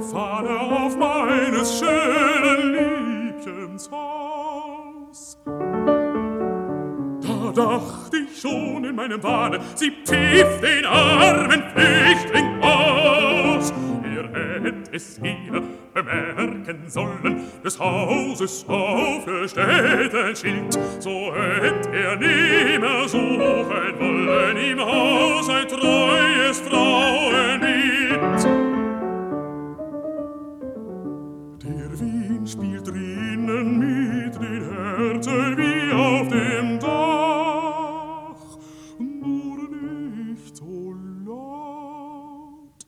fahre auf meines schönen Liebchens Haus. Da dacht ich schon in meinem Wahne, sie pfiff den armen Flüchtling aus. Hätt es ihr bemerken sollen, des Hauses aufgestellten Schild, so hätt nimmer suchen wollen im Haus ein treues Frauenbild. Der Wind spielt drinnen mit den Herzen wie auf dem Dach, nur nicht so laut.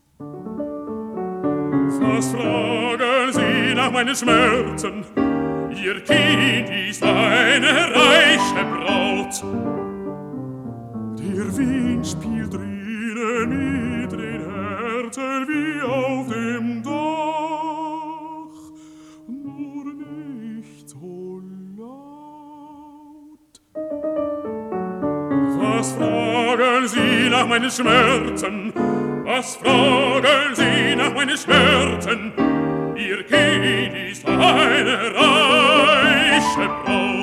Was fragen Sie nach meinen Schmerzen? Ihr Kind ist eine reiche Braut. Der Wind spielt drinnen mit den Herzen wie auf dem Dach, nur nicht so laut. Was fragen Sie nach meinen Schmerzen? Was fragen Sie nach meinen Schmerzen? Ihr Kind ist eine reiche Braut.